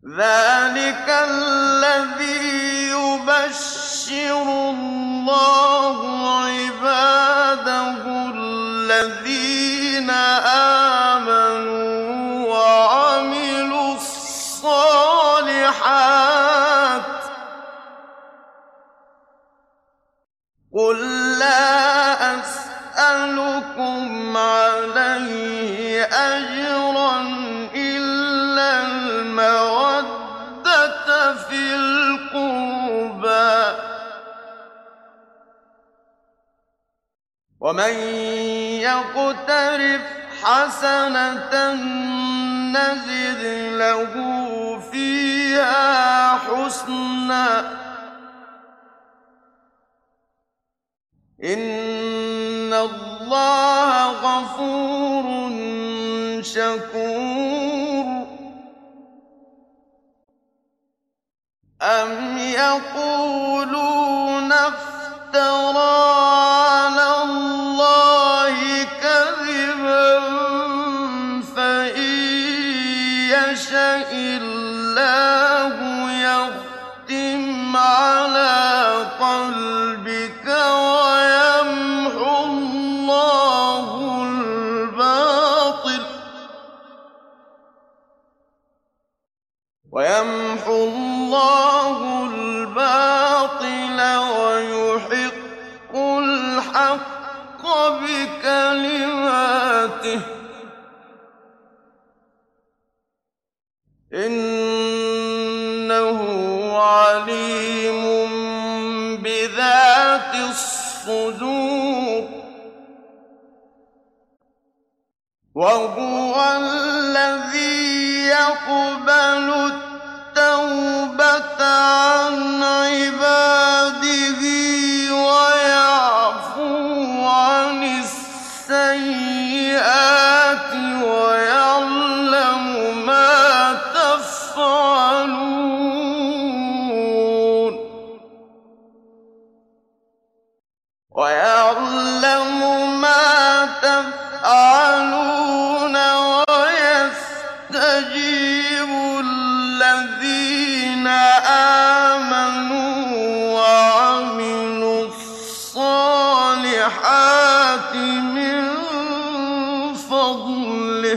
ذلك الذي يبشر الله عباده الذين آمنوا وعملوا الصالحات قل لا أسألكم عليه أجرا إلا المودة في القربى ومن يقترف حسنة نزد له فيها حسنا إن الله غفور شكور أم يقولون افترى على الله كذبا فإن يشأ الله يختم على قلبك ويمحو الله الباطل ويحق الحق بكلماته إنه عليم بذات الصدور وهو الذي يقبل التوبة عن عباده ويعفو عن السيئات ويعلم ما تفعلون ويستجيب الذين آمنوا وعملوا الصالحات من فضله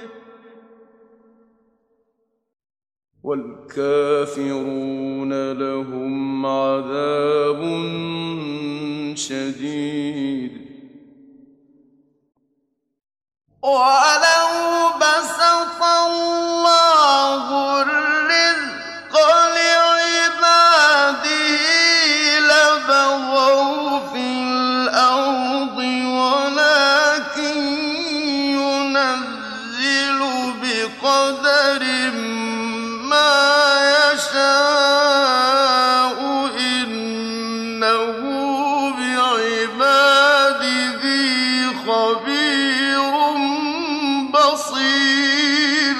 والكافرون لهم عذاب شديد ولو بسط الله الرزق لعباده لبغوا في الأرض ولكن ينزل بقدر ما يشاء إنه بعباده خبير بصير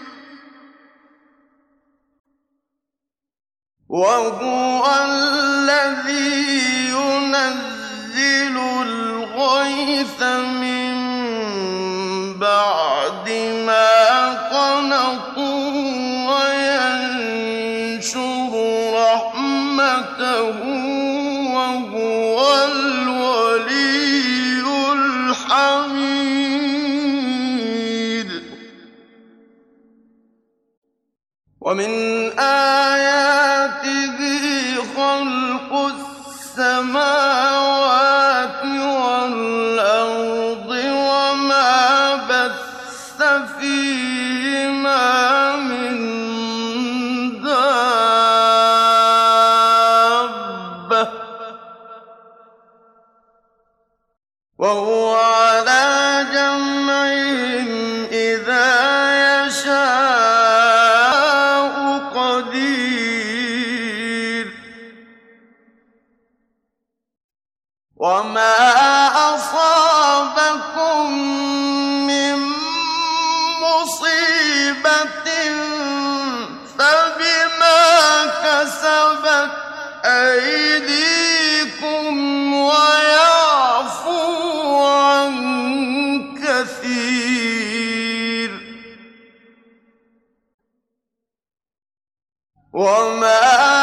وهو الذي ينزل الغيث من بعد ما قنطوا وينشر رحمته وهو الولي الحميد ومن آياته خلق السماوات والأرض وما بث فيهما من دابة وهو على جمعهم إذا يشاء قدير وما